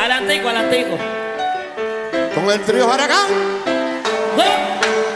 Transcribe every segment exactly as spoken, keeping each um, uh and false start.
Alantico, alantico. Con el trío Aragán. ¡Eh!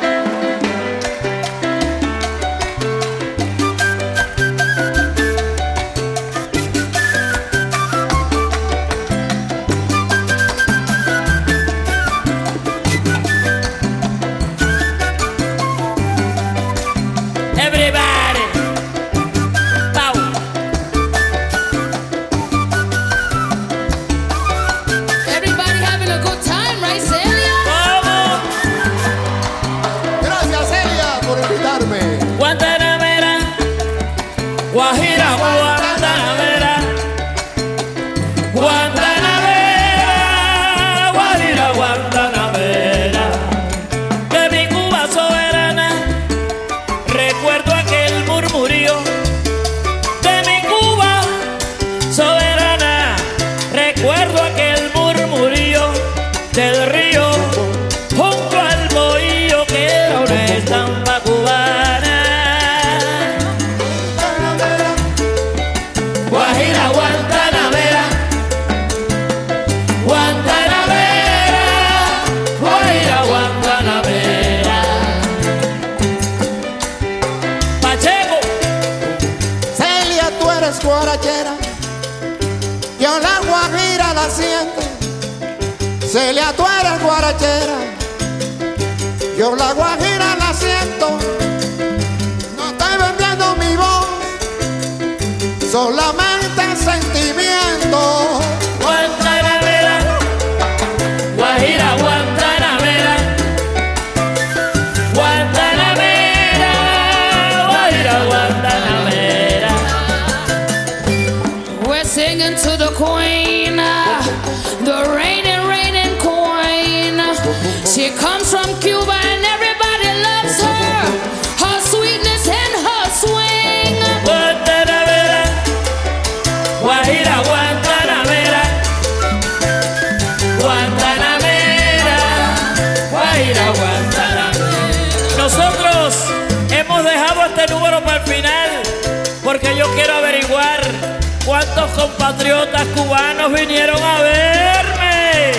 Guajira, Guantanamera, Guantanamera, Guajira, Guantanamera, de mi Cuba soberana, recuerdo aquel murmurío, de mi Cuba soberana, recuerdo aquel murmurío del río, junto al bohío que era una estampa cubana. Guajira, Guantanamera, Guantanamera, Guajira, Guantanamera. Pacheco. Celia, tú eres guarachera, yo la guajira la siento. Celia, tú eres guarachera, yo la guajira la siento. No estoy vendiendo mi voz, solamente sentimiento. Guantanamera, Guajira, Guantanamera, Guantanamera, Guajira, Guantanamera. We're singing to the queen, uh, the reigning, reigning queen. She comes from Cuba and everybody loves her, her sweetness and her swing. Guantanamera, Guajira, Guantanamera, Guantanamera, Guajira, Guantanamera. Nosotros hemos dejado este número para el final porque yo quiero averiguar cuántos compatriotas cubanos vinieron a verme.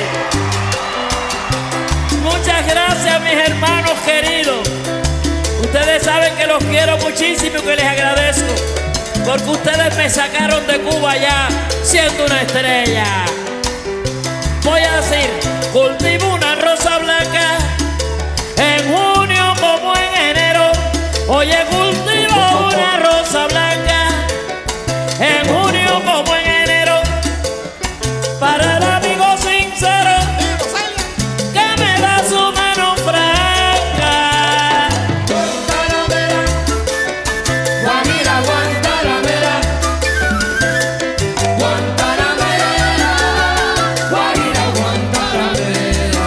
Muchas gracias, mis hermanos queridos. Ustedes saben que los quiero muchísimo y que les agradezco, porque ustedes me sacaron de Cuba ya siendo una estrella. Voy a decir, cultivo una rosa blanca en junio como en enero. Oye, cultivo una rosa blanca en junio como en enero. Para el amigo sincero que me da su mano franca. Guantanamera, Guajira, Guantanamera, Guantanamera, Guajira, Guantanamera.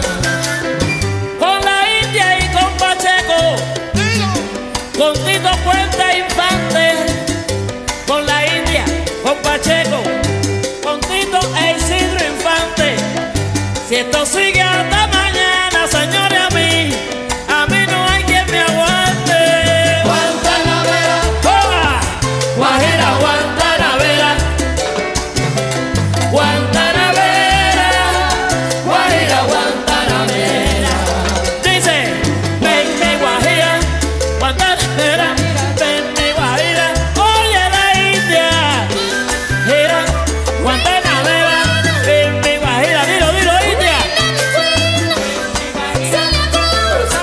Con la India y con Pacheco, con Tito Puente Infante, con la India, con Pacheco, con Tito e Isidro Infante. Si esto sigue hasta mañana, señores, a mí, a mí no hay quien me aguante. Guantanamera, ¡oa! Guajira, Guantanamera, Guantanamera, Guajira, Guantanamera. Dice, ven mi Guajira, Guantanamera, ven mi Guajira. Oye la India, gira, Guantanamera, ven mi Guajira. Dilo, dilo, India. Celia Cruz,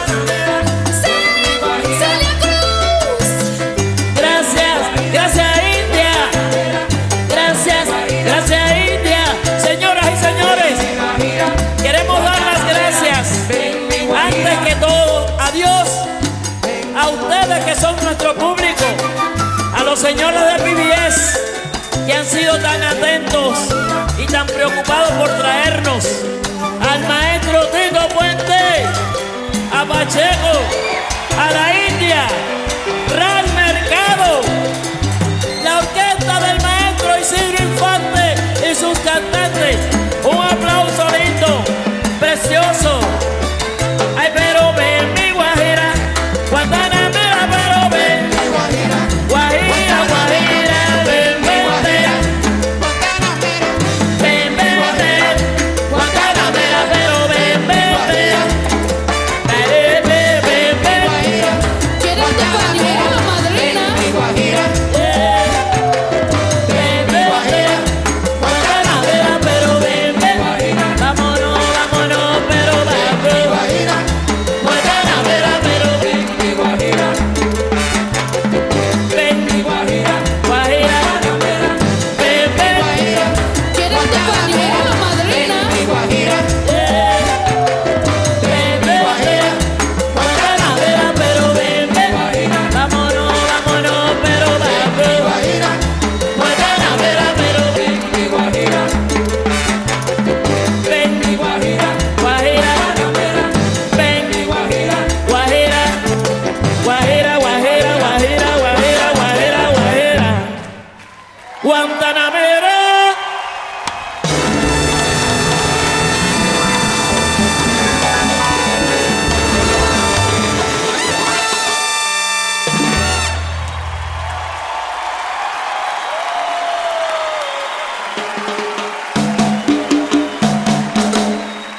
Celia Cruz. Gracias, gracias India. Gracias, gracias India. Señoras y señores, queremos dar las gracias antes que todo a Dios, a ustedes que son nuestro público, a los señores de P B S que han sido tan atentos y tan preocupados por traernos, al maestro Tito Puente, a Pacheco, a la India, Ral Mercado, la orquesta del maestro Isidro Infante y sus cantantes. Un aplauso lindo, precioso. Ay, pero ven mi Guajira, Guantanamera, pero ven. Guajira, Guajira, ven, ven, ven. Ven, ven, ven. Yeah.